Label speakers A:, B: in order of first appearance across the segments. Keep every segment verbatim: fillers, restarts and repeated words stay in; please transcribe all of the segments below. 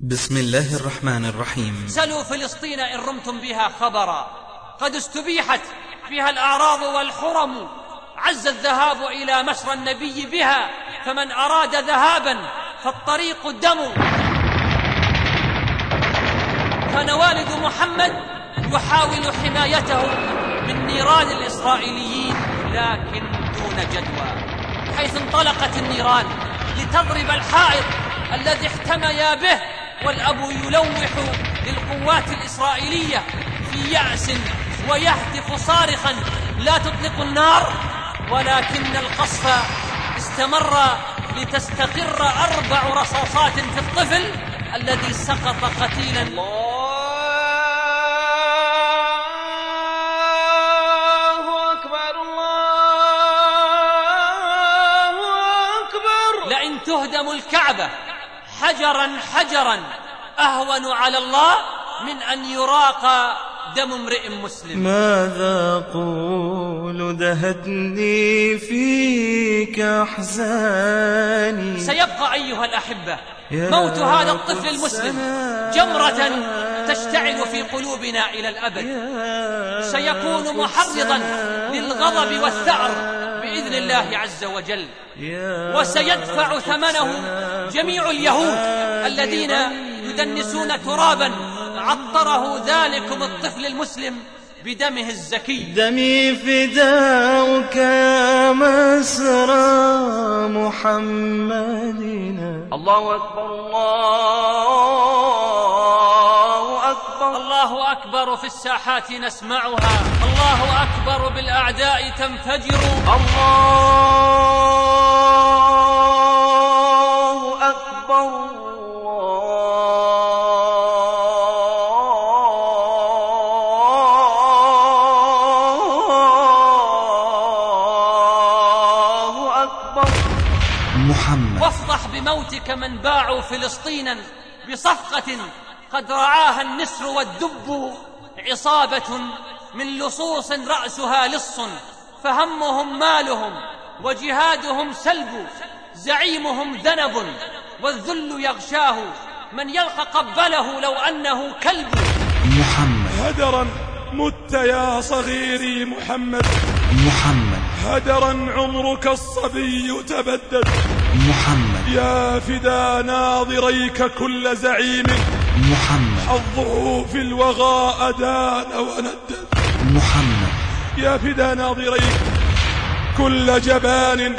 A: بسم الله الرحمن الرحيم.
B: سلوا فلسطين إن رمتم بها خبرا، قد استبيحت فيها الأعراض والحرم، عز الذهاب إلى مسرى النبي بها، فمن أراد ذهابا فالطريق الدم. كان والد محمد يحاول حمايته من نيران الإسرائيليين لكن دون جدوى، حيث انطلقت النيران لتضرب الحائط الذي احتميا به، والأب يلوح للقوات الإسرائيلية في يأس ويهتف صارخا: لا تطلقوا النار. ولكن القصف استمر لتستقر أربع رصاصات في الطفل الذي سقط قتيلا.
C: الله أكبر، الله أكبر.
B: لئن تهدم الكعبة حجرا حجرا أهون على الله من أن يراق دم امرئ مسلم.
D: ماذا أقول دهتني فيك أحزاني.
B: سيبقى أيها الأحبة موت هذا الطفل المسلم جمرة تشتعل في قلوبنا إلى الأبد، سيكون محرضا للغضب والثأر بإذن الله عز وجل، وسيدفع ثمنه جميع اليهود الذين يدنسون ترابا عطره ذلكم الطفل المسلم بدمه الزكي.
D: دمي فداؤك يا مسرى محمدنا.
C: الله أكبر، الله أكبر.
B: الله أكبر في الساحات نسمعها، الله أكبر بالأعداء تنفجر.
C: الله أكبر،
A: محمد.
B: وافضح بموتك من باعوا فلسطينا بصفقة قد رعاها النسر والدب، عصابة من لصوص رأسها لص، فهمهم مالهم وجهادهم سلب، زعيمهم ذنب والذل يغشاه، من يلقى قبله لو أنه كلب.
A: محمد.
E: هدرا مت يا صغيري محمد،
A: محمد.
E: هدرا عمرك الصبي تبدد،
A: محمد.
E: يا فدا ناظريك كل زعيم،
A: محمد.
E: حظه في الوغى أدان وندد،
A: محمد.
E: يا فدا ناظريك كل جبان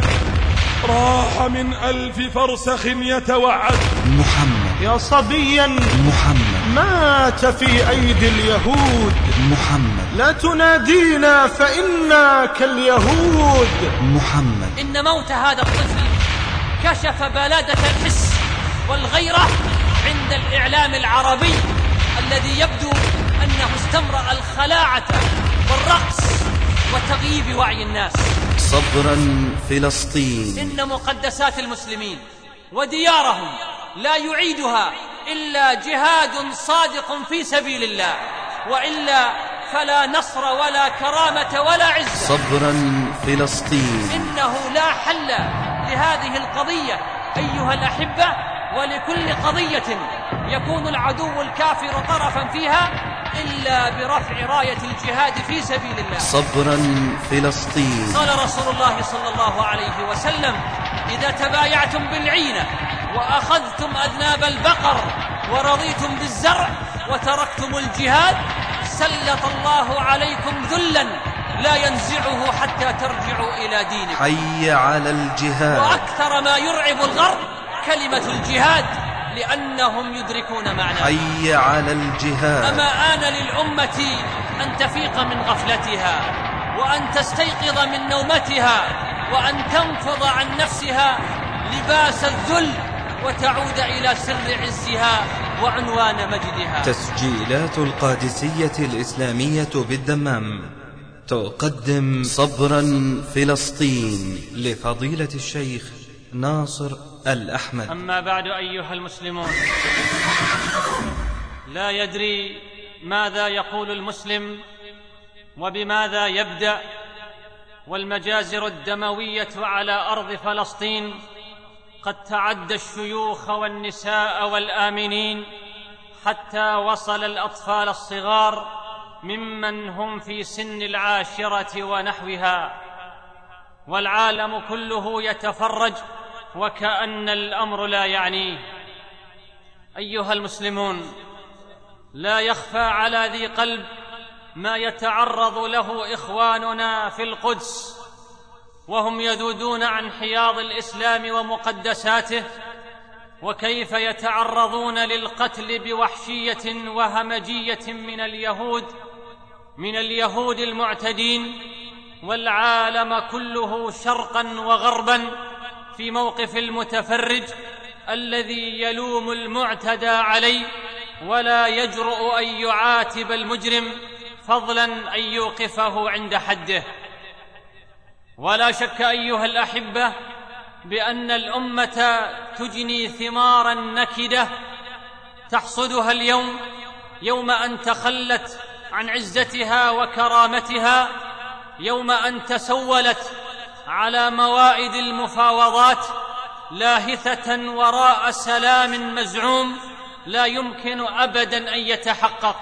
E: راح من ألف فرسخ يتوعد.
A: محمد.
F: يا صبيا
A: محمد
F: مات في أيدي اليهود،
A: محمد.
F: لا تنادينا فإنا كاليهود.
A: محمد.
B: إن موت هذا الطفل كشف بلادة الحس والغيرة عند الإعلام العربي الذي يبدو أنه استمرأ الخلاعة والرقص وتغييب وعي الناس.
A: صبرا فلسطين.
B: إن مقدسات المسلمين وديارهم لا يعيدها إلا جهاد صادق في سبيل الله، وإلا فلا نصر ولا كرامة ولا عزة.
A: صبرا فلسطين.
B: إنه لا حل لهذه القضية أيها الأحبة، ولكل قضية يكون العدو الكافر طرفا فيها إلا برفع راية الجهاد في سبيل الله.
A: صبرا فلسطين.
B: قال رسول الله صلى الله عليه وسلم: إذا تبايعتم بالعينة وأخذتم أذناب البقر ورضيتم بالزرع وتركتم الجهاد سلط الله عليكم ذلا لا ينزعه حتى ترجعوا إلى دينكم.
A: حي على الجهاد.
B: وأكثر ما يرعب الغرب كلمة الجهاد، لأنهم يدركون معناه.
A: حي على الجهاد.
B: أما آن للأمة أن تفيق من غفلتها، وأن تستيقظ من نومتها، وأن تنفض عن نفسها لباس الذل وتعود إلى سر عزها وعنوان مجدها.
A: تسجيلات القادسية الإسلامية بالدمام تقدم صبرا فلسطين لفضيلة الشيخ ناصر الأحمد.
B: أما بعد أيها المسلمون، لا يدري ماذا يقول المسلم وبماذا يبدأ، والمجازر الدموية على أرض فلسطين قد تعدى الشيوخ والنساء والآمنين حتى وصل الأطفال الصغار ممن هم في سن العاشرة ونحوها، والعالم كله يتفرج وكأن الأمر لا يعنيه. أيها المسلمون، لا يخفى على ذي قلب ما يتعرض له إخواننا في القدس وهم يذودون عن حياض الإسلام ومقدساته، وكيف يتعرضون للقتل بوحشية وهمجية من اليهود من اليهود المعتدين، والعالم كله شرقا وغربا في موقف المتفرج الذي يلوم المعتدى عليه ولا يجرؤ أن يعاتب المجرم، فضلا أن يوقفه عند حده. ولا شك أيها الأحبة بأن الأمة تجني ثمارا نكدة تحصدها اليوم، يوم أن تخلت عن عزتها وكرامتها، يوم أن تسولت على موائد المفاوضات لاهثة وراء سلام مزعوم لا يمكن أبدا أن يتحقق،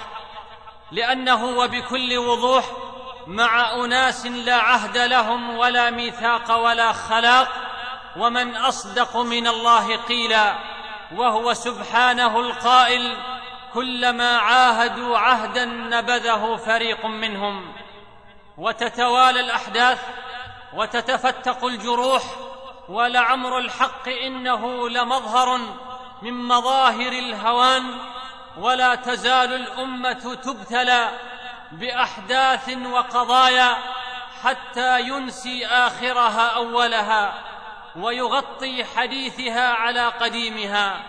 B: لأنه وبكل وضوح مع أناس لا عهد لهم ولا ميثاق ولا خلاق، ومن أصدق من الله قيلا، وهو سبحانه القائل: كلما عاهدوا عهدا نبذه فريق منهم. وتتوالى الأحداث وتتفتق الجروح، ولعمر الحق إنه لمظهر من مظاهر الهوان، ولا تزال الأمة تبتلى بأحداث وقضايا حتى ينسي آخرها أولها ويغطي حديثها على قديمها.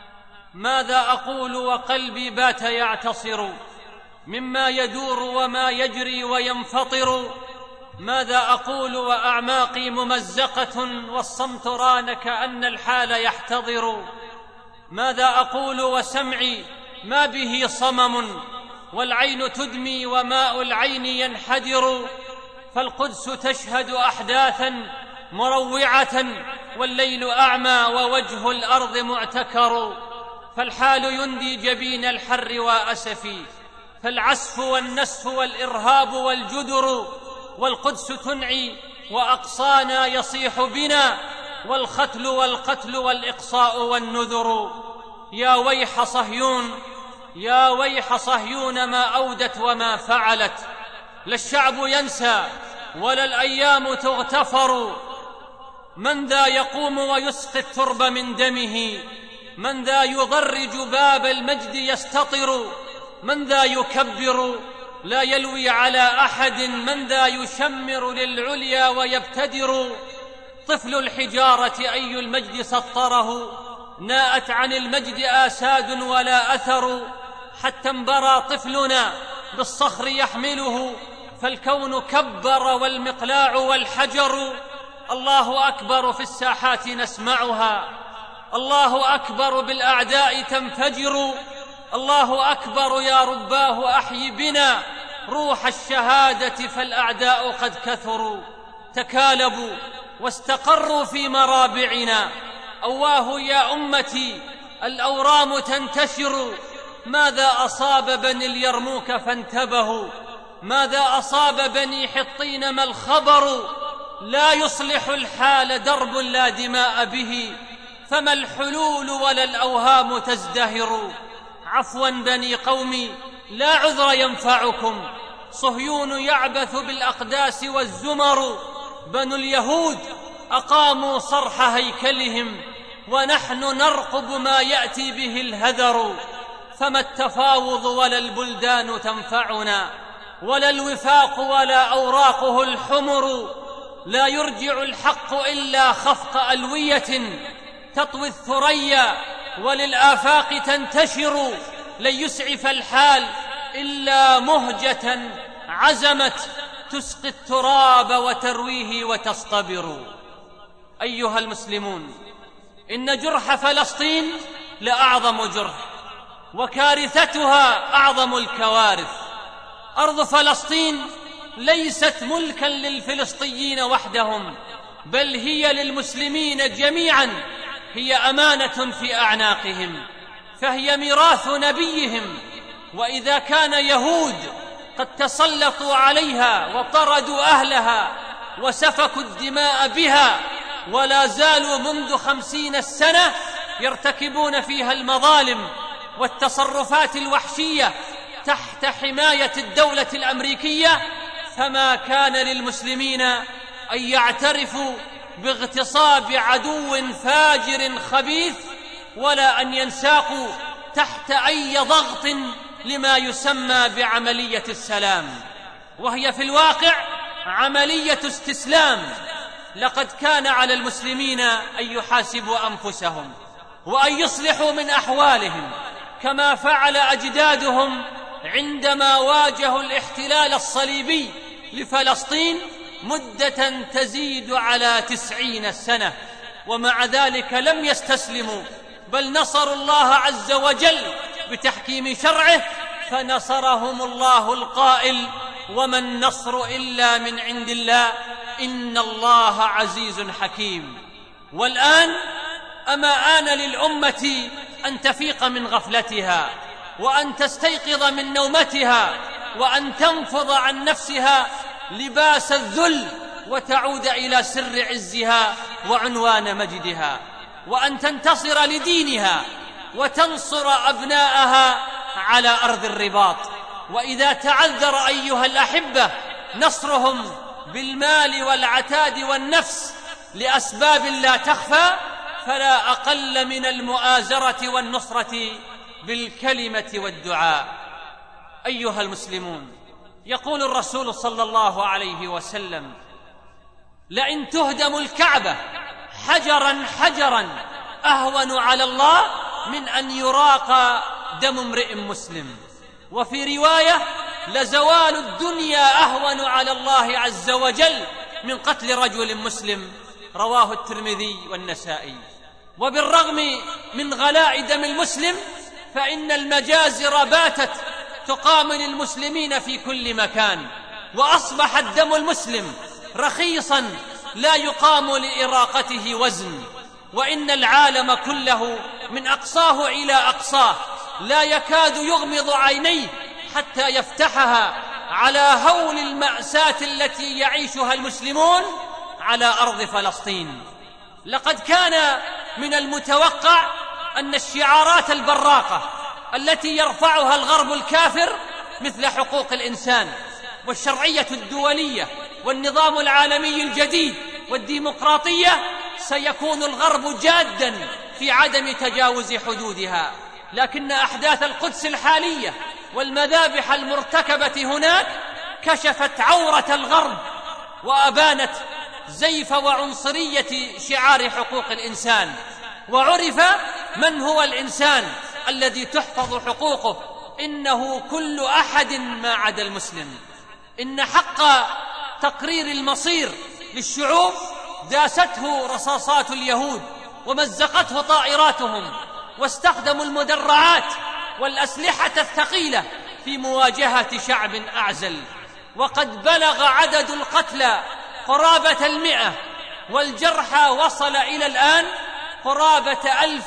B: ماذا أقول وقلبي بات يعتصر مما يدور وما يجري وينفطر؟ ماذا أقول وأعماقي ممزقة والصمت ران كأن الحال يحتضر؟ ماذا أقول وسمعي ما به صمم والعين تدمي وماء العين ينحدر؟ فالقدس تشهد أحداثا مروعة والليل أعمى ووجه الأرض معتكر، فالحال يندي جبين الحر وأسفي، فالعسف والنسف والإرهاب والجدر، والقدس تنعي وأقصانا يصيح بنا، والختل والقتل والإقصاء والنذر. يا ويح صهيون، يا ويح صهيون، ما أودت وما فعلت، لا الشعب ينسى ولا الأيام تغتفر. من ذا يقوم ويسقي الترب من دمه؟ من ذا يضرج باب المجد يستطر؟ من ذا يكبر لا يلوي على أحد؟ من ذا يشمر للعليا ويبتدر؟ طفل الحجارة أي المجد سطره، ناءت عن المجد آساد ولا أثر، حتى انبرى طفلنا بالصخر يحمله، فالكون كبر والمقلاع والحجر. الله أكبر في الساحات نسمعها، الله أكبر بالأعداء تنفجر، الله أكبر يا رباه أحي بنا روح الشهادة، فالأعداء قد كثروا تكالبوا واستقروا في مرابعنا. أواه يا أمتي الأورام تنتشر، ماذا أصاب بني اليرموك فانتبهوا؟ ماذا أصاب بني حطين ما الخبر؟ لا يصلح الحال درب لا دماء به، فما الحلول ولا الأوهام تزدهر. عفوا بني قومي لا عذر ينفعكم، صهيون يعبث بالأقداس والزمر. بنو اليهود أقاموا صرح هيكلهم، ونحن نرقب ما يأتي به الهذر. فما التفاوض ولا البلدان تنفعنا، ولا الوفاق ولا أوراقه الحمر. لا يرجع الحق إلا خفق ألوية تطوي الثريا وللآفاق تنتشر. لن يسعف الحال إلا مهجة عزمت تسقي التراب وترويه وتصطبر. أيها المسلمون، إن جرح فلسطين لأعظم جرح، وكارثتها أعظم الكوارث. أرض فلسطين ليست ملكا للفلسطيين وحدهم، بل هي للمسلمين جميعا، هي أمانة في أعناقهم، فهي ميراث نبيهم. وإذا كان يهود قد تسلطوا عليها وطردوا أهلها وسفكوا الدماء بها، ولا زالوا منذ خمسين سنة يرتكبون فيها المظالم والتصرفات الوحشية تحت حماية الدولة الأمريكية، فما كان للمسلمين أن يعترفوا باغتصاب عدو فاجر خبيث، ولا أن ينساقوا تحت أي ضغط لما يسمى بعملية السلام، وهي في الواقع عملية استسلام. لقد كان على المسلمين أن يحاسبوا أنفسهم وأن يصلحوا من أحوالهم كما فعل أجدادهم عندما واجهوا الاحتلال الصليبي لفلسطين مدة تزيد على تسعين سنة، ومع ذلك لم يستسلموا، بل نصروا الله عز وجل بتحكيم شرعه، فنصرهم الله القائل: وما النصر إلا من عند الله إن الله عزيز حكيم. والآن أما آن للأمة أن تفيق من غفلتها، وأن تستيقظ من نومتها، وأن تنفض عن نفسها لباس الذل وتعود إلى سر عزها وعنوان مجدها، وأن تنتصر لدينها وتنصر أبناءها على أرض الرباط. وإذا تعذر أيها الأحبة نصرهم بالمال والعتاد والنفس لأسباب لا تخفى، فلا أقل من المؤازرة والنصرة بالكلمة والدعاء. أيها المسلمون، يقول الرسول صلى الله عليه وسلم: لئن تهدم الكعبة حجرا حجرا أهون على الله من أن يراق دم امرئ مسلم. وفي رواية: لزوال الدنيا أهون على الله عز وجل من قتل رجل مسلم، رواه الترمذي والنسائي. وبالرغم من غلاء دم المسلم فإن المجازر باتت تقام للمسلمين في كل مكان، وأصبح الدم المسلم رخيصا لا يقام لإراقته وزن، وإن العالم كله من أقصاه إلى أقصاه لا يكاد يغمض عينيه حتى يفتحها على هول المأساة التي يعيشها المسلمون على أرض فلسطين. لقد كان من المتوقع أن الشعارات البراقة التي يرفعها الغرب الكافر مثل حقوق الإنسان والشرعية الدولية والنظام العالمي الجديد والديمقراطية سيكون الغرب جاداً في عدم تجاوز حدودها، لكن أحداث القدس الحالية والمذابح المرتكبة هناك كشفت عورة الغرب وأبانت زيف وعنصرية شعار حقوق الإنسان، وعرف من هو الإنسان الذي تحفظ حقوقه: إنه كل أحد ما عدا المسلم. إن حق تقرير المصير للشعوب داسته رصاصات اليهود ومزقته طائراتهم، واستخدموا المدرعات والأسلحة الثقيلة في مواجهة شعب أعزل، وقد بلغ عدد القتلى قرابة المئة، والجرحى وصل إلى الآن قرابة ألف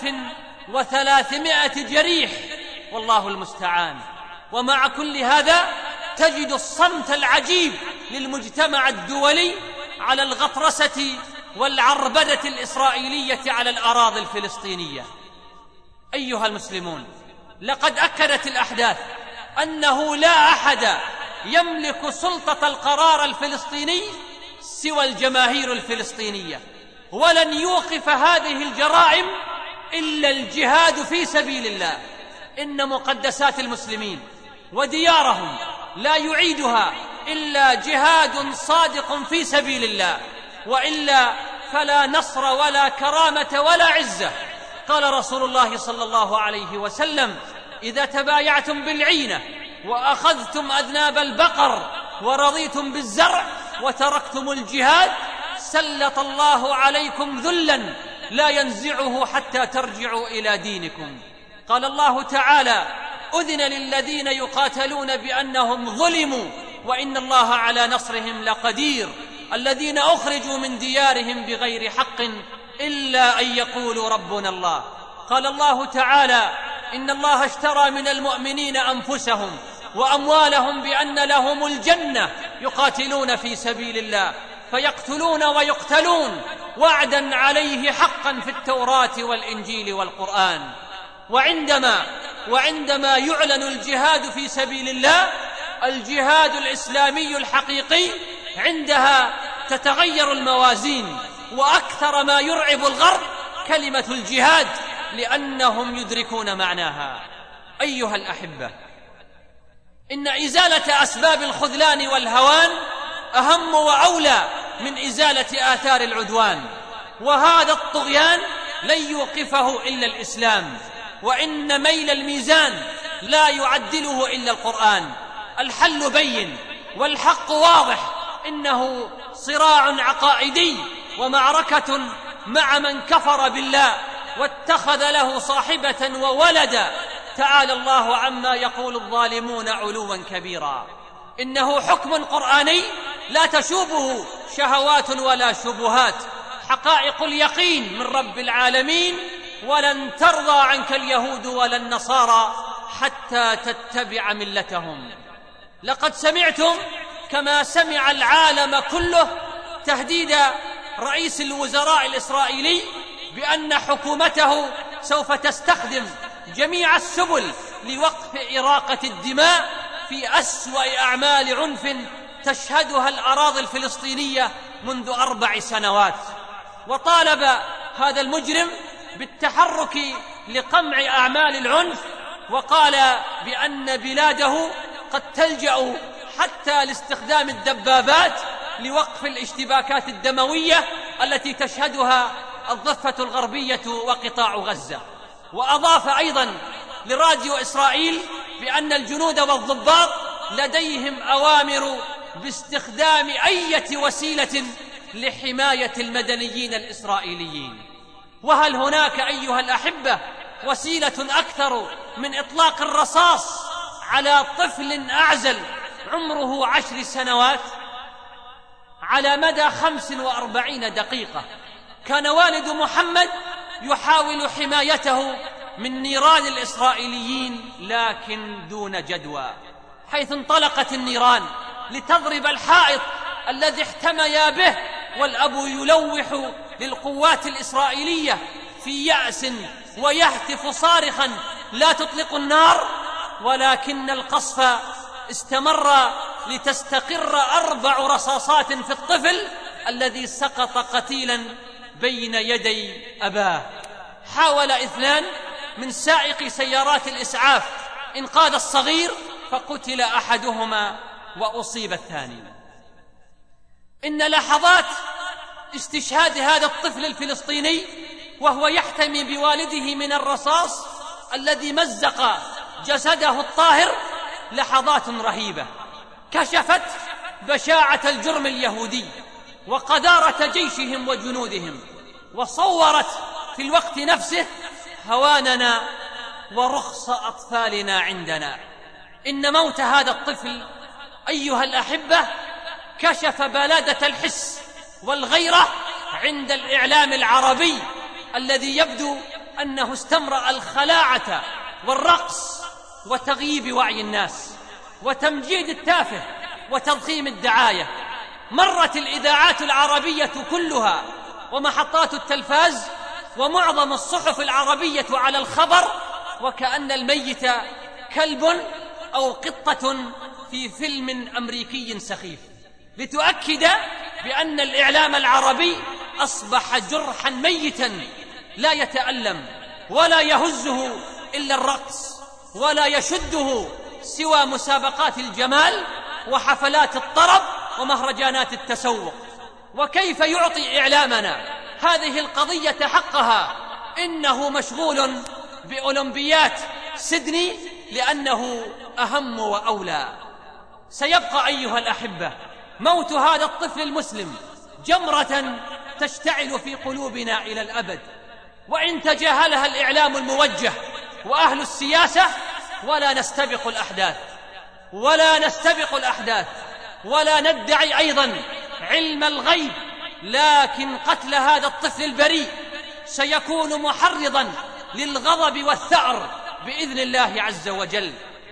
B: وثلاثمائة جريح، والله المستعان. ومع كل هذا تجد الصمت العجيب للمجتمع الدولي على الغطرسة والعربدة الإسرائيلية على الأراضي الفلسطينية. أيها المسلمون، لقد أكدت الأحداث أنه لا أحد يملك سلطة القرار الفلسطيني سوى الجماهير الفلسطينية، ولن يوقف هذه الجرائم إلا الجهاد في سبيل الله. إن مقدسات المسلمين وديارهم لا يعيدها إلا جهاد صادق في سبيل الله، وإلا فلا نصر ولا كرامة ولا عزة. قال رسول الله صلى الله عليه وسلم: إذا تبايعتم بالعينة وأخذتم أذناب البقر ورضيتم بالزرع وتركتم الجهاد سلط الله عليكم ذلا لا ينزعه حتى ترجعوا إلى دينكم. قال الله تعالى: أذن للذين يقاتلون بأنهم ظلموا وإن الله على نصرهم لقدير. الذين أخرجوا من ديارهم بغير حق إلا أن يقولوا ربنا الله. قال الله تعالى: إن الله اشترى من المؤمنين أنفسهم وأموالهم بأن لهم الجنة يقاتلون في سبيل الله فيقتلون ويقتلون وعدا عليه حقا في التوراة والإنجيل والقرآن. وعندما وعندما يعلن الجهاد في سبيل الله، الجهاد الإسلامي الحقيقي، عندها تتغير الموازين، وأكثر ما يرعب الغرب كلمة الجهاد، لأنهم يدركون معناها. أيها الأحبة، إن إزالة أسباب الخذلان والهوان أهم وأولى من إزالة آثار العدوان، وهذا الطغيان لن يوقفه إلا الإسلام، وإن ميل الميزان لا يعدله إلا القرآن. الحل بين والحق واضح، إنه صراع عقائدي ومعركة مع من كفر بالله واتخذ له صاحبة وولدا. تعالى الله عما يقول الظالمون علوا كبيرا. إنه حكم قرآني لا تشوبه شهوات ولا شبهات، حقائق اليقين من رب العالمين: ولن ترضى عنك اليهود ولا النصارى حتى تتبع ملتهم. لقد سمعتم كما سمع العالم كله تهديد رئيس الوزراء الإسرائيلي بأن حكومته سوف تستخدم جميع السبل لوقف إراقة الدماء في أسوأ أعمال عنف تشهدها الأراضي الفلسطينية منذ أربع سنوات. وطالب هذا المجرم بالتحرك لقمع أعمال العنف، وقال بأن بلاده قد تلجأ حتى لاستخدام الدبابات لوقف الاشتباكات الدموية التي تشهدها الضفة الغربية وقطاع غزة. وأضاف أيضا لراديو إسرائيل بأن الجنود والضباط لديهم أوامر باستخدام أي وسيلة لحماية المدنيين الإسرائيليين. وهل هناك أيها الأحبة وسيلة أكثر من إطلاق الرصاص على طفل أعزل عمره عشر سنوات؟ على مدى خمس وأربعين دقيقة كان والد محمد يحاول حمايته من نيران الإسرائيليين، لكن دون جدوى، حيث انطلقت النيران لتضرب الحائط الذي احتميا به، والأب يلوح للقوات الإسرائيلية في يأس ويهتف صارخا: لا تطلق النار. ولكن القصف استمر لتستقر أربع رصاصات في الطفل الذي سقط قتيلا بين يدي أباه. حاول اثنان من سائقي سيارات الإسعاف إنقاذ الصغير فقتل أحدهما وأصيب الثاني. إن لحظات استشهاد هذا الطفل الفلسطيني وهو يحتمي بوالده من الرصاص الذي مزق جسده الطاهر لحظات رهيبة، كشفت بشاعة الجرم اليهودي وقذارة جيشهم وجنودهم، وصورت في الوقت نفسه هواننا ورخص أطفالنا عندنا. إن موت هذا الطفل أيها الأحبة كشف بلادة الحس والغيرة عند الإعلام العربي الذي يبدو أنه استمرأ الخلاعة والرقص وتغييب وعي الناس وتمجيد التافه وتضخيم الدعاية. مرت الإذاعات العربية كلها ومحطات التلفاز ومعظم الصحف العربية على الخبر وكأن الميت كلب أو قطة في فيلم أمريكي سخيف، لتؤكد بأن الإعلام العربي أصبح جرحا ميتا لا يتألم ولا يهزه إلا الرقص، ولا يشده سوى مسابقات الجمال وحفلات الطرب ومهرجانات التسوق. وكيف يعطي إعلامنا هذه القضية حقها؟ إنه مشغول بأولمبيات سيدني لأنه أهم وأولى. سيبقى أيها الأحبة موت هذا الطفل المسلم جمرة تشتعل في قلوبنا إلى الأبد، وإن تجاهلها الإعلام الموجه وأهل السياسة. ولا نستبق الأحداث ولا نستبق الأحداث ولا ندعي أيضا علم الغيب، لكن قتل هذا الطفل البريء سيكون محرضا للغضب والثأر بإذن الله عز وجل،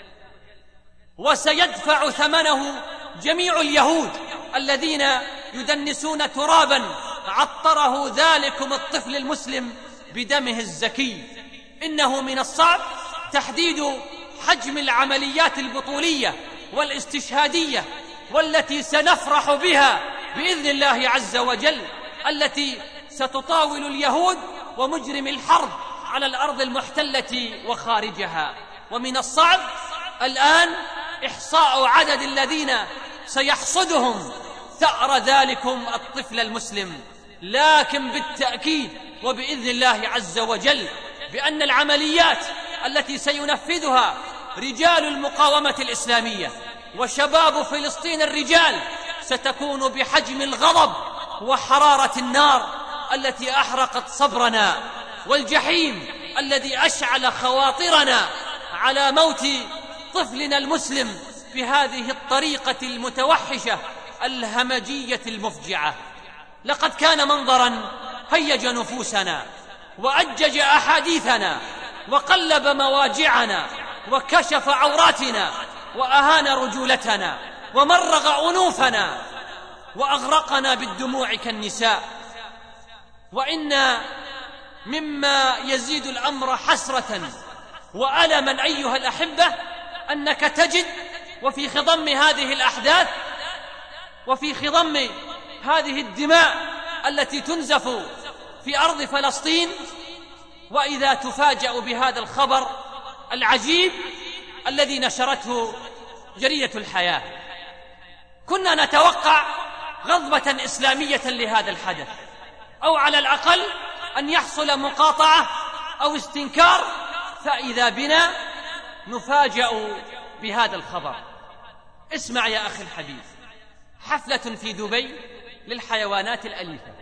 B: وسيدفع ثمنه جميع اليهود الذين يدنسون ترابا عطره ذلكم الطفل المسلم بدمه الزكي. إنه من الصعب تحديد حجم العمليات البطولية والاستشهادية والتي سنفرح بها بإذن الله عز وجل، التي ستطاول اليهود ومجرم الحرب على الأرض المحتلة وخارجها. ومن الصعب الآن إحصاء عدد الذين سيحصدهم ثأر ذلكم الطفل المسلم، لكن بالتأكيد وبإذن الله عز وجل بأن العمليات التي سينفذها رجال المقاومة الإسلامية وشباب فلسطين الرجال ستكون بحجم الغضب وحرارة النار التي أحرقت صبرنا، والجحيم الذي أشعل خواطرنا على موت طفلنا المسلم بهذه الطريقة المتوحشة الهمجية المفجعة. لقد كان منظرا هيج نفوسنا وأجج أحاديثنا وقلب مواجعنا وكشف عوراتنا وأهان رجولتنا ومرغ أنوفنا وأغرقنا بالدموع كالنساء. وإن مما يزيد الأمر حسرة وألما أيها الأحبة أنك تجد وفي خضم هذه الأحداث وفي خضم هذه الدماء التي تنزف في أرض فلسطين، وإذا تفاجأ بهذا الخبر العجيب الذي نشرته جريدة الحياة. كنا نتوقع غضبة إسلامية لهذا الحدث، أو على الأقل أن يحصل مقاطعة أو استنكار، فإذا بنا نفاجأ بهذا الخبر. اسمع يا أخي الحبيب، حفلة في دبي للحيوانات الأليفة.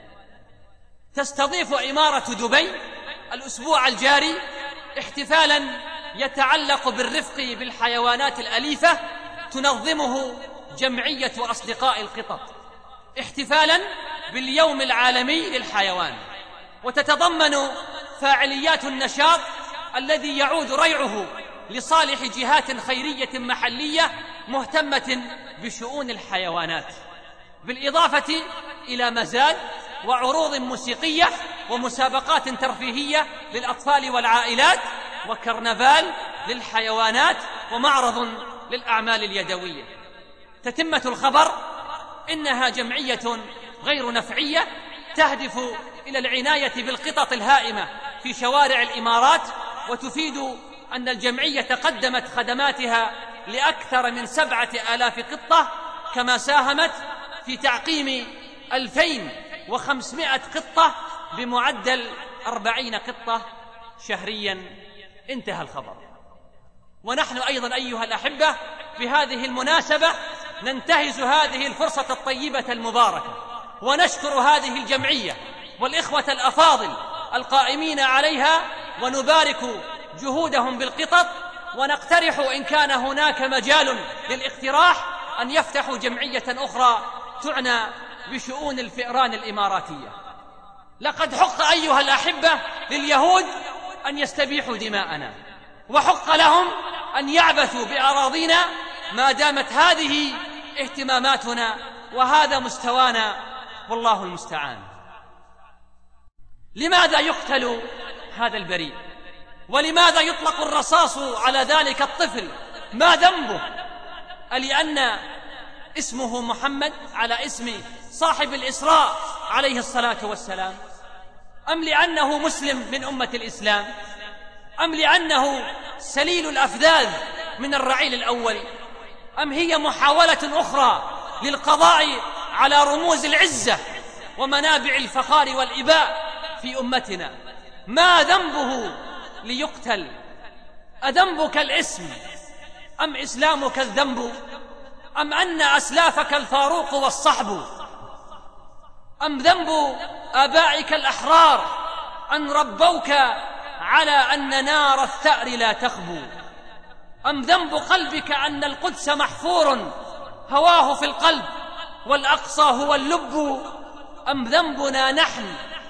B: تستضيف إمارة دبي الأسبوع الجاري احتفالا يتعلق بالرفق بالحيوانات الأليفة تنظمه جمعية أصدقاء القطط، احتفالا باليوم العالمي للحيوان، وتتضمن فاعليات النشاط الذي يعود ريعه لصالح جهات خيرية محلية مهتمة بشؤون الحيوانات، بالإضافة إلى مزاد وعروض موسيقية ومسابقات ترفيهية للأطفال والعائلات وكرنفال للحيوانات ومعرض للأعمال اليدوية. تتمة الخبر إنها جمعية غير نفعية تهدف إلى العناية بالقطط الهائمة في شوارع الإمارات، وتفيد أن الجمعية قدمت خدماتها لأكثر من سبعة آلاف قطة، كما ساهمت في تعقيم ألفين وخمسمائة قطة بمعدل أربعين قطة شهريا. انتهى الخبر. ونحن أيضا أيها الأحبة بهذه المناسبة ننتهز هذه الفرصة الطيبة المباركة ونشكر هذه الجمعية والإخوة الأفاضل القائمين عليها، ونبارك جهودهم بالقطط، ونقترح إن كان هناك مجال للاقتراح أن يفتحوا جمعية أخرى تعنى بشؤون الفئران الإماراتية. لقد حق أيها الأحبة لليهود أن يستبيحوا دماءنا، وحق لهم أن يعبثوا بأراضينا ما دامت هذه اهتماماتنا وهذا مستوانا، والله المستعان. لماذا يقتل هذا البريء؟ ولماذا يطلق الرصاص على ذلك الطفل؟ ما ذنبه؟ ألأن اسمه محمد على اسم صاحب الإسراء عليه الصلاة والسلام؟ أم لأنه مسلم من أمة الإسلام؟ أم لأنه سليل الأفذاذ من الرعيل الأول؟ أم هي محاولة أخرى للقضاء على رموز العزة ومنابع الفخار والإباء في أمتنا؟ ما ذنبه ليقتل؟ أذنبك الاسم أم إسلامك الذنب؟ أم أن أسلافك الفاروق والصحب؟ أم ذنب آبائك الأحرار أن ربوك على أن نار الثأر لا تخبو؟ أم ذنب قلبك أن القدس محفور هواه في القلب والأقصى هو اللب؟ أم ذنبنا نحن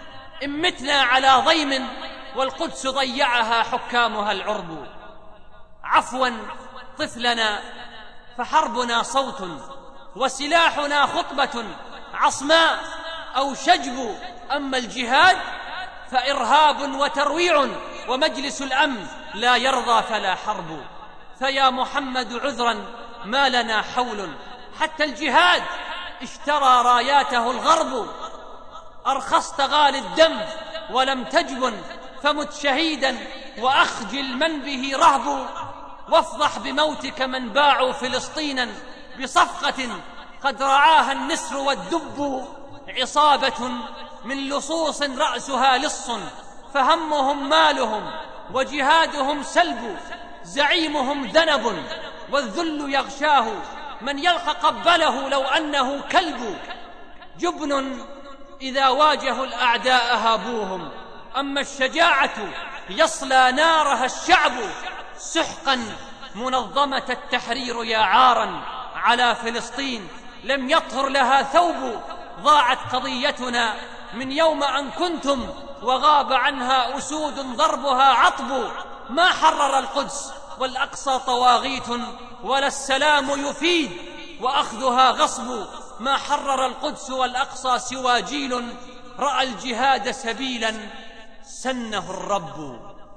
B: إن متنا على ضيم والقدس ضيعها حكامها العرب. عفوا طفلنا فحربنا صوت وسلاحنا خطبة عصماء أو شجب، أما الجهاد فإرهاب وترويع ومجلس الأمن لا يرضى فلا حرب. فيا محمد عذرا ما لنا حول، حتى الجهاد اشترى راياته الغرب. أرخصت غالي الدم ولم تجبن، فمت شهيدا وأخجل من به رهب. وافضح بموتك من باعوا فلسطينا بصفقة قد رعاها النسر والدب. عصابة من لصوص رأسها لص، فهمهم مالهم وجهادهم سلب. زعيمهم ذنب والذل يغشاه، من يلقى قبله لو أنه كلب. جبن إذا واجهوا الأعداء هابوهم، أما الشجاعة يصلى نارها الشعب. سحقا منظمة التحرير يا عارا على فلسطين، لم يطهر لها ثوب. ضاعت قضيتنا من يوم أن كنتم، وغاب عنها أسود ضربها عطب. ما حرر القدس والأقصى طواغيت، ولا السلام يفيد وأخذها غصب. ما حرر القدس والأقصى سوى جيل رأى الجهاد سبيلا سنه الرب.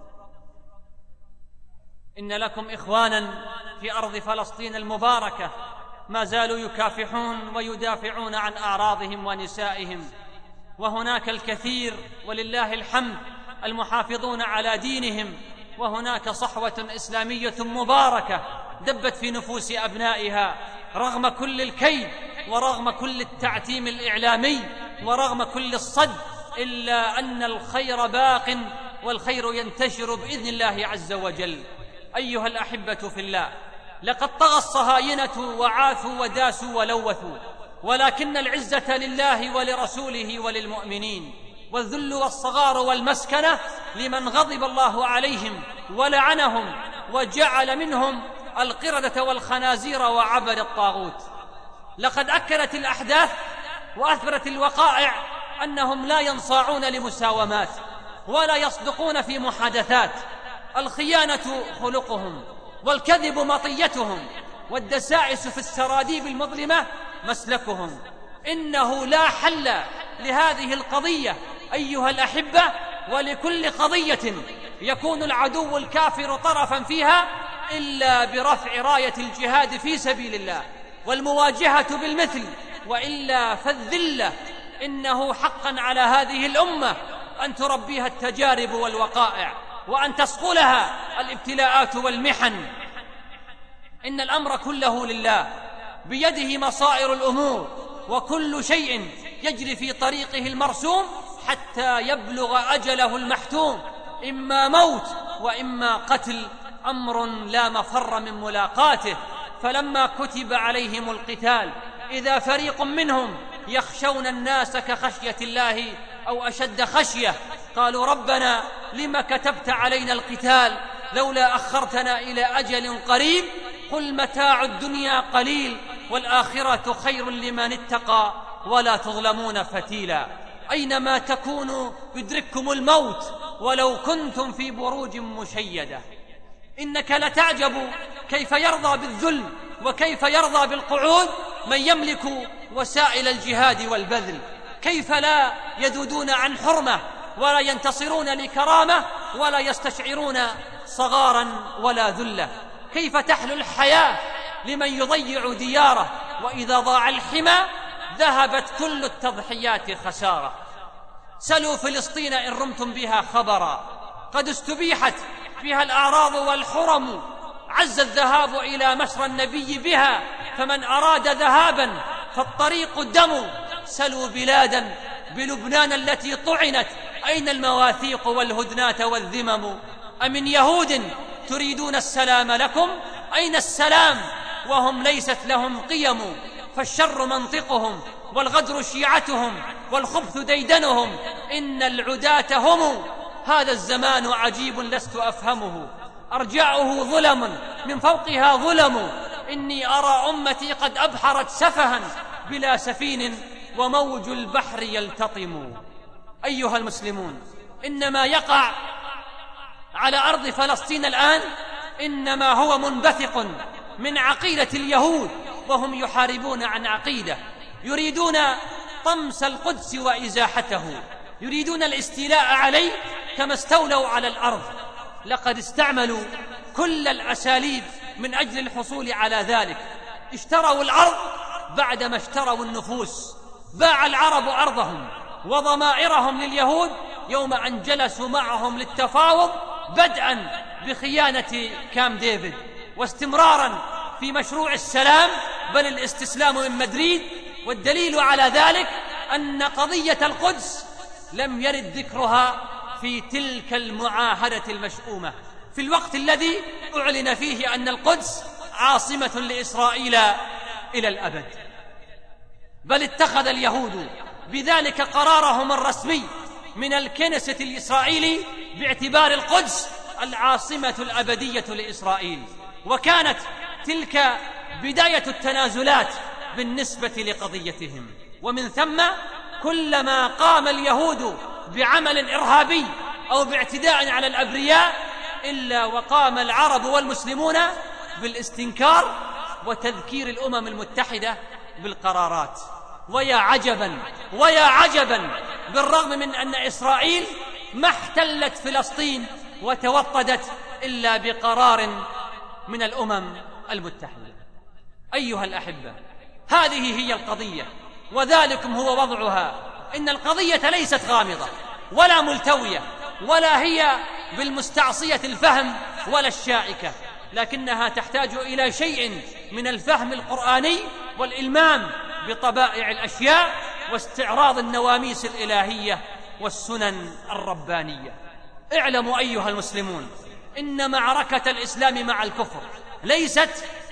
B: إن لكم إخوانا في أرض فلسطين المباركة ما زالوا يكافحون ويدافعون عن أعراضهم ونسائهم، وهناك الكثير ولله الحمد المحافظون على دينهم. وهناك صحوة إسلامية مباركة دبت في نفوس أبنائها رغم كل الكيد ورغم كل التعتيم الإعلامي ورغم كل الصد، إلا أن الخير باق والخير ينتشر بإذن الله عز وجل. أيها الأحبة في الله، لقد طغى الصهاينة وعاثوا وداسوا ولوثوا، ولكن العزة لله ولرسوله وللمؤمنين، والذل والصغار والمسكنة لمن غضب الله عليهم ولعنهم وجعل منهم القردة والخنازير وعبد الطاغوت. لقد أكدت الأحداث وأثبتت الوقائع أنهم لا ينصاعون لمساومات ولا يصدقون في محادثات. الخيانة خلقهم، والكذب مطيتهم، والدسائس في السراديب المظلمة مسلكهم. إنه لا حل لهذه القضية أيها الأحبة، ولكل قضية يكون العدو الكافر طرفا فيها إلا برفع راية الجهاد في سبيل الله والمواجهة بالمثل، وإلا فالذلة. إنه حقا على هذه الأمة أن تربيها التجارب والوقائع، وأن تصقلها الابتلاءات والمحن. إن الأمر كله لله، بيده مصائر الأمور، وكل شيء يجري في طريقه المرسوم حتى يبلغ أجله المحتوم، إما موت وإما قتل، أمر لا مفر من ملاقاته. فلما كتب عليهم القتال إذا فريق منهم يخشون الناس كخشية الله أو أشد خشية، قالوا ربنا لما كتبت علينا القتال لولا أخرتنا إلى أجل قريب، قل متاع الدنيا قليل والآخرة خير لمن اتقى ولا تظلمون فتيلا. أينما تكونوا يدرككم الموت ولو كنتم في بروج مشيدة. إنك لتعجب كيف يرضى بالذل وكيف يرضى بالقعود من يملك وسائل الجهاد والبذل. كيف لا يذودون عن حرمة ولا ينتصرون لكرامة ولا يستشعرون صغارا ولا ذلة. كيف تحلو الحياة لمن يضيع دياره، وإذا ضاع الحمى ذهبت كل التضحيات خسارة. سلوا فلسطين إن رمتم بها خبرا، قد استبيحت فيها الأعراض والحرم، عز الذهاب إلى مشرى النبي بها، فمن أراد ذهابا فالطريق الدم. سلوا بلادا بلبنان التي طعنت، أين المواثيق والهدنات والذمم؟ أمن يهود تريدون السلام لكم؟ أين السلام وهم ليست لهم قيم؟ فالشر منطقهم والغدر شيعتهم والخبث ديدنهم، إن العداة هم. هذا الزمان عجيب لست أفهمه، أرجعه ظلم من فوقها ظلم. إني أرى أمتي قد أبحرت سفها بلا سفين، وموج البحر يلتطم. أيها المسلمون، إنما يقع على أرض فلسطين الآن إنما هو منبثق من عقيدة اليهود، وهم يحاربون عن عقيدة، يريدون طمس القدس وإزاحته، يريدون الاستيلاء عليه كما استولوا على الأرض. لقد استعملوا كل الأساليب من أجل الحصول على ذلك. اشتروا الأرض بعدما اشتروا النفوس. باع العرب أرضهم وضمائرهم لليهود يوم أن جلسوا معهم للتفاوض، بدءا بخيانة كام ديفيد، واستمرارا في مشروع السلام، بل الاستسلام من مدريد. والدليل على ذلك أن قضية القدس لم يرد ذكرها في تلك المعاهدة المشؤومة، في الوقت الذي أعلن فيه أن القدس عاصمة لإسرائيل إلى الأبد. بل اتخذ اليهود بذلك قرارهم الرسمي من الكنيسة الإسرائيلي باعتبار القدس العاصمة الأبدية لإسرائيل. وكانت تلك بداية التنازلات بالنسبة لقضيتهم. ومن ثم كلما قام اليهود بعمل إرهابي أو باعتداء على الأبرياء إلا وقام العرب والمسلمون بالاستنكار وتذكير الأمم المتحدة بالقرارات. ويا عجبا ويا عجبا بالرغم من أن إسرائيل ما احتلت فلسطين وتوطدت إلا بقرار من الأمم المتحدة. أيها الأحبة، هذه هي القضية، وذلكم هو وضعها. إن القضية ليست غامضة ولا ملتوية ولا هي بالمستعصية الفهم ولا الشائكة، لكنها تحتاج إلى شيء من الفهم القرآني والإلمام بطبائع الأشياء واستعراض النواميس الإلهية والسنن الربانية. اعلموا أيها المسلمون إن معركة الإسلام مع الكفر ليست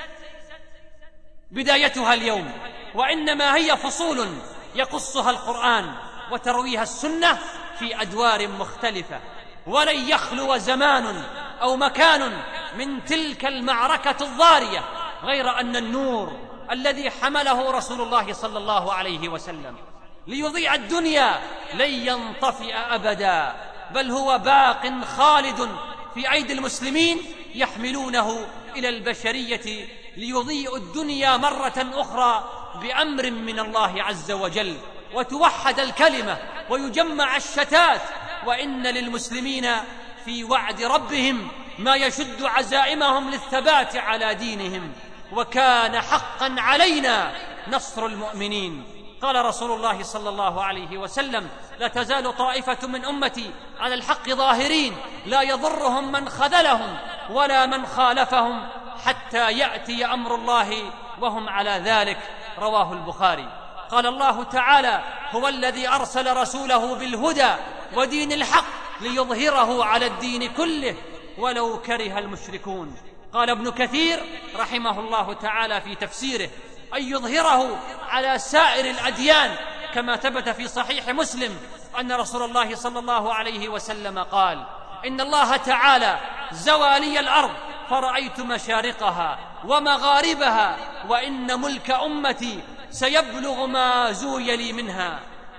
B: بدايتها اليوم، وإنما هي فصول يقصها القرآن وترويها السنة في أدوار مختلفة. ولن يخلو زمان أو مكان من تلك المعركة الضارية غير أن النور الذي حمله رسول الله صلى الله عليه وسلم ليضيء الدنيا لن ينطفئ أبدا، بل هو باق خالد في أيدي المسلمين يحملونه إلى البشرية ليضيء الدنيا مرة أخرى بأمر من الله عز وجل، وتوحد الكلمة ويجمع الشتات. وإن للمسلمين في وعد ربهم ما يشد عزائمهم للثبات على دينهم، وكان حقا علينا نصر المؤمنين. قال رسول الله صلى الله عليه وسلم: لا تزال طائفة من أمتي على الحق ظاهرين لا يضرهم من خذلهم ولا من خالفهم حتى يأتي أمر الله وهم على ذلك. رواه البخاري. قال الله تعالى: هو الذي أرسل رسوله بالهدى ودين الحق ليظهره على الدين كله ولو كره المشركون. قال ابن كثير رحمه الله تعالى في تفسيره: أن يظهره على سائر الأديان، كما ثبت في صحيح مسلم أن رسول الله صلى الله عليه وسلم قال: إن الله تعالى زوى لي الأرض فرأيت مشارقها ومغاربها، وإن ملك أمتي سيبلغ ما زوي لي منها.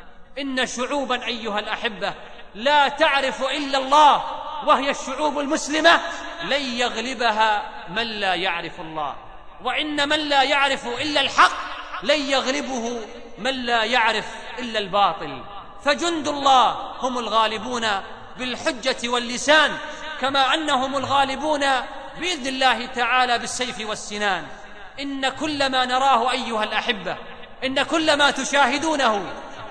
B: إن شعوبا أيها الأحبة لا تعرف إلا الله، وهي الشعوب المسلمة، لن يغلبها من لا يعرف الله. وإن من لا يعرف إلا الحق لن يغلبه من لا يعرف إلا الباطل. فجند الله هم الغالبون بالحجة واللسان، كما أنهم الغالبون بإذن الله تعالى بالسيف والسنان. إن كل ما نراه أيها الأحبة، إن كل ما تشاهدونه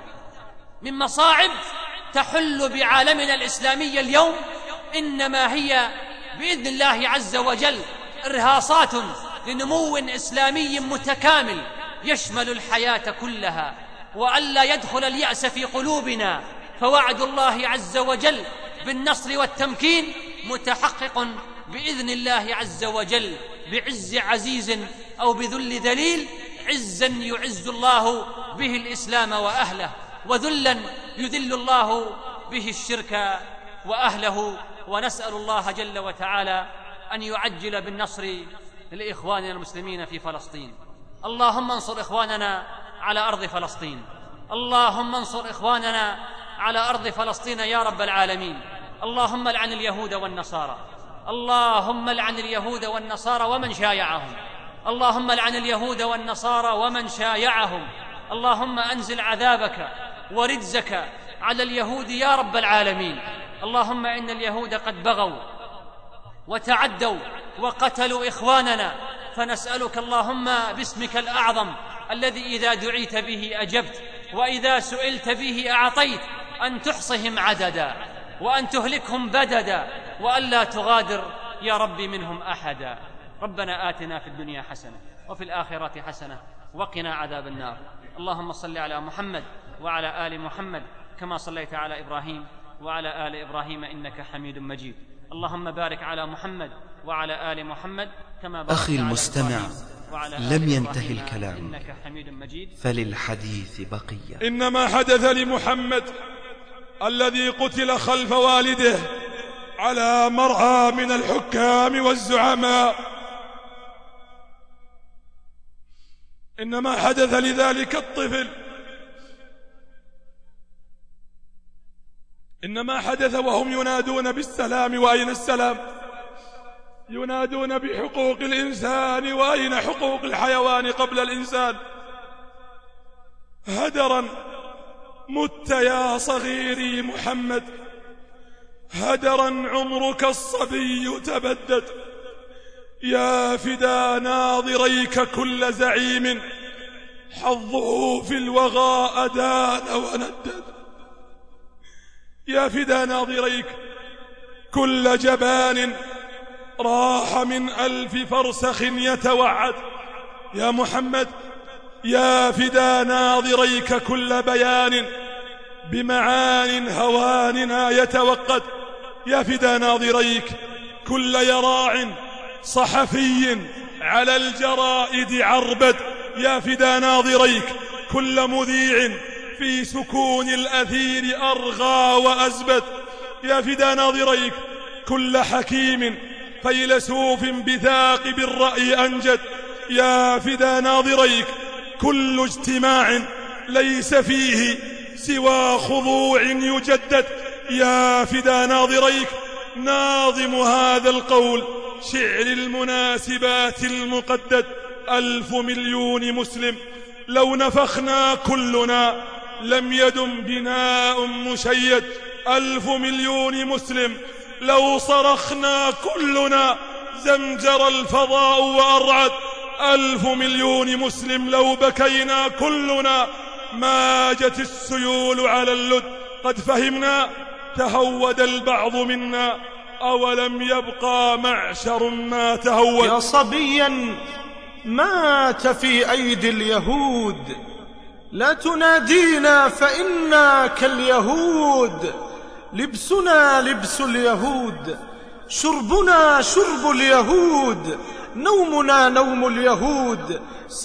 B: من مصاعب تحل بعالمنا الإسلامي اليوم إنما هي بإذن الله عز وجل إرهاصات لنمو إسلامي متكامل يشمل الحياة كلها، وألا يدخل اليأس في قلوبنا، فوعد الله عز وجل بالنصر والتمكين متحقق بإذن الله عز وجل، بعز عزيز أو بذل ذليل. عزا يعز الله به الإسلام وأهله، وذلا يذل الله به الشرك وأهله. ونسأل الله جل وتعالى أن يعجل بالنصر لإخواننا المسلمين في فلسطين. اللهم انصر إخواننا على أرض فلسطين، اللهم انصر إخواننا على أرض فلسطين يا رب العالمين. اللهم لعن اليهود والنصارى، اللهم لعن اليهود والنصارى ومن شايعهم، اللهم لعن اليهود والنصارى ومن شايعهم. اللهم أنزل عذابك ورجزك على اليهود يا رب العالمين. اللهم إن اليهود قد بغوا وتعدوا وقتلوا إخواننا، فنسألك اللهم باسمك الأعظم الذي إذا دعيت به أجبت وإذا سئلت به أعطيت، أن تحصهم عددا وأن تهلكهم بددا وألا تغادر يا رب منهم أحدا. ربنا آتنا في الدنيا حسنة وفي الآخرة حسنة وقنا عذاب النار. اللهم صل على محمد وعلى آل محمد كما صليت على إبراهيم وعلى آل إبراهيم إنك حميد مجيد. اللهم بارك على محمد وعلى آل محمد كما باركت
A: أخي
B: على
A: المستمع،
B: وعلى
A: لم
B: آل
A: ينتهي
B: إبراهيم
A: الكلام،
B: إنك حميد مجيد.
A: فللحديث بقية.
E: إنما حدث لمحمد الذي قتل خلف والده على مرعى من الحكام والزعماء، إنما حدث لذلك الطفل، إنما حدث وهم ينادون بالسلام، وأين السلام؟ ينادون بحقوق الإنسان، وأين حقوق الحيوان قبل الإنسان؟ هدرا مت يا صغيري محمد، هدرا عمرك الصبي تبدد، يا فدا ناظريك كل زعيم حظه في الوغى أدان وندد، يا فدا ناظريك كل جبان راح من ألف فرسخ يتوعد، يا محمد يا فدا ناظريك كل بيان بمعان هواننا يتوقد، يا فدا ناظريك كل يراع صحفي على الجرائد عربد، يا فدا ناظريك كل مذيع في سكون الأثير أرغى وأزبد، يا فدا ناظريك كل حكيم فيلسوف بثاقب الرأي أنجد، يا فدا ناظريك كل اجتماع ليس فيه سوى خضوع يجدد، يا فدا ناظريك ناظم هذا القول شعر المناسبات المقدد، ألف مليون مسلم لو نفخنا كلنا لم يدم بناء مشيد، ألف مليون مسلم لو صرخنا كلنا زمجر الفضاء وأرعد، ألف مليون مسلم لو بكينا كلنا ماجت السيول على اللد، قد فهمنا تهود البعض منا أولم يبقى معشر ما تهود.
F: يا صبيا مات في أيدي اليهود، لا تنادينا فإنا كاليهود، لبسنا لبس اليهود، شربنا شرب اليهود، نومنا نوم اليهود،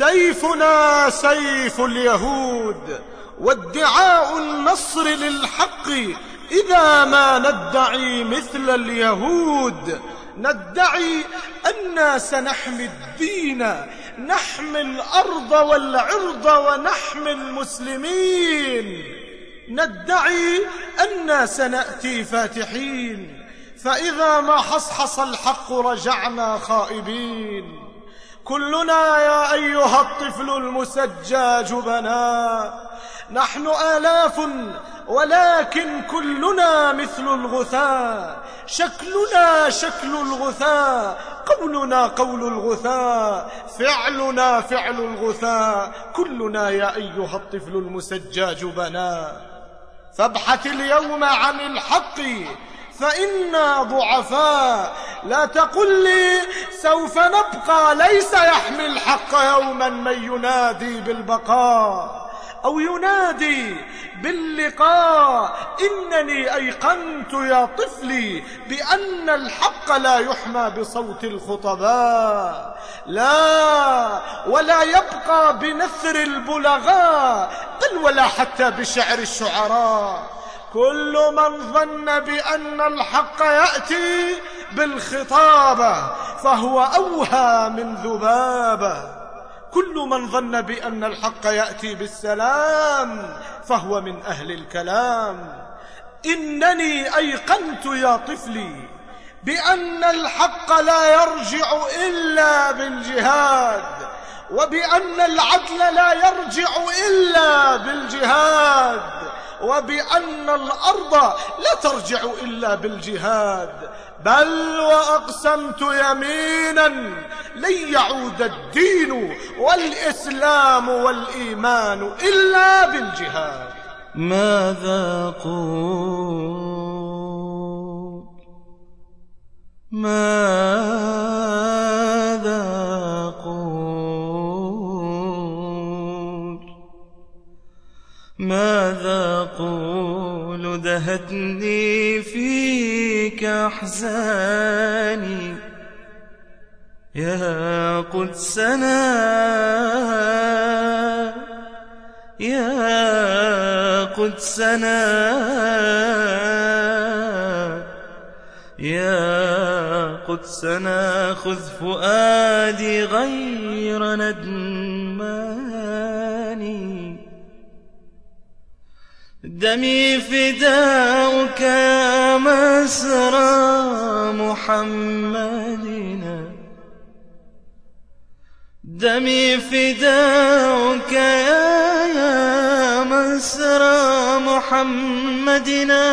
F: سيفنا سيف اليهود، وادعاء النصر للحق إذا ما ندعي مثل اليهود، ندعي أننا سنحمي الدين، نحمي الأرض والعرض ونحمي المسلمين، ندعي أننا سنأتي فاتحين، فإذا ما حصحص الحق رجعنا خائبين. كلنا يا أيها الطفل المسجى جبنا، نحن آلاف ولكن كلنا مثل الغثاء، شكلنا شكل الغثاء، قولنا قول الغثاء، فعلنا فعل الغثاء، كلنا يا أيها الطفل المسجى جبنا. فابحث اليوم عن الحق فإنا ضعفاء، لا تقل لي سوف نبقى، ليس يحمي الحق يوما من ينادي بالبقاء أو ينادي باللقاء. إنني أيقنت يا طفلي بأن الحق لا يحمى بصوت الخطباء، لا ولا يبقى بنثر البلغاء، بل ولا حتى بشعر الشعراء. كل من ظن بأن الحق يأتي بالخطابة فهو أوهى من ذبابة، كل من ظن بأن الحق يأتي بالسلام فهو من أهل الكلام. إنني أيقنت يا طفلي بأن الحق لا يرجع إلا بالجهاد، وبأن العدل لا يرجع إلا بالجهاد، وبأن الأرض لا ترجع إلا بالجهاد. بل وأقسمت يمينا لن يعود الدين والإسلام والإيمان إلا بالجهاد.
D: ماذا قول ماذا قول ماذا قول دهتني فيك أحزاني يا قدسنا يا قدسنا يا قدسنا خذ فؤادي غير ندماني دمي فداؤك يا مسرى محمدنا دمي فداؤك يا مسرى محمدنا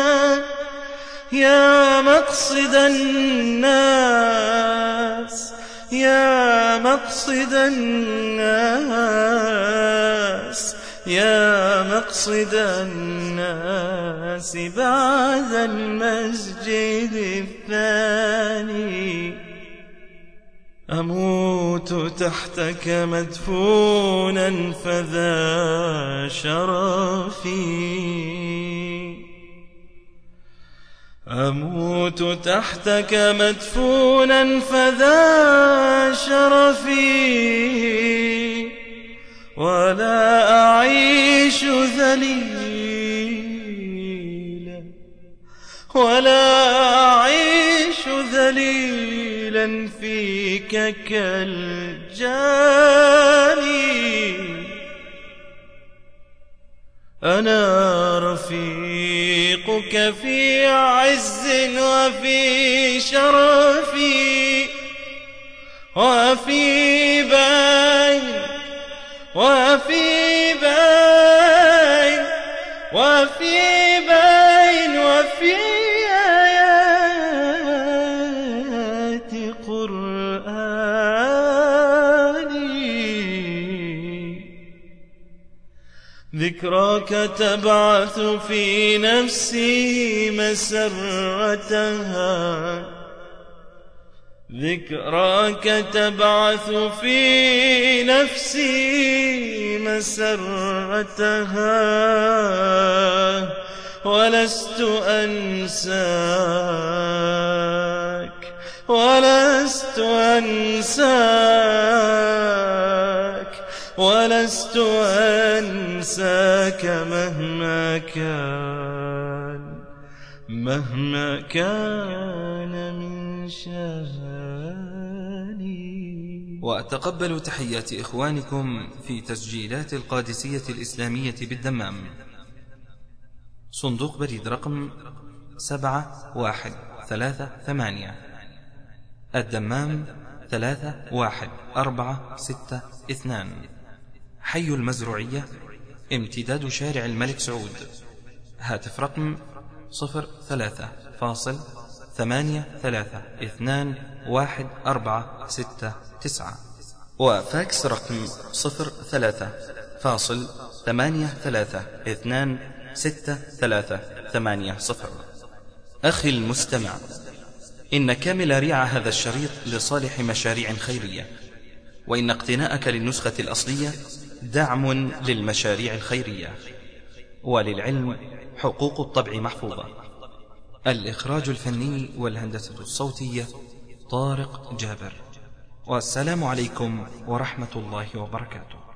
D: يا مقصد الناس يا مقصد الناس يا مقصد الناس بعد المسجد الثاني أموت تحتك مدفونا فذا شرفي أموت تحتك مدفونا فذا شرفي ولا أعيش ذليلا ولا أعيش ذليلا فيك كالجاني أنا رفيقك في عز وفي شرفي وفي بين وفي بين وفي بين وفي آيات قرآني ذكراك تبعث في نفسي مسرتها ذكراك تبعث في نفسي مسرتها ولست أنساك ولست أنساك ولست أنساك مهما كان مهما كان من شاني.
A: وأتقبل تحيات إخوانكم في تسجيلات القادسية الإسلامية بالدمام. صندوق بريد رقم سبعة واحد ثلاثة ثمانية الدمام ثلاثة واحد أربعة ستة اثنان حي المزروعية امتداد شارع الملك سعود. هاتف رقم صفر ثلاثة فاصل ثمانية ثلاثة اثنان واحد أربعة ستة تسعة وفاكس رقم صفر ثلاثة فاصل ثمانية ثلاثة اثنان ستة ثلاثة ثمانية صفر. أخي المستمع، إن كامل ريع هذا الشريط لصالح مشاريع خيرية، وإن اقتناءك للنسخة الأصلية دعم للمشاريع الخيرية. وللعلم حقوق الطبع محفوظة. الإخراج الفني والهندسة الصوتية طارق جابر. والسلام عليكم ورحمة الله وبركاته.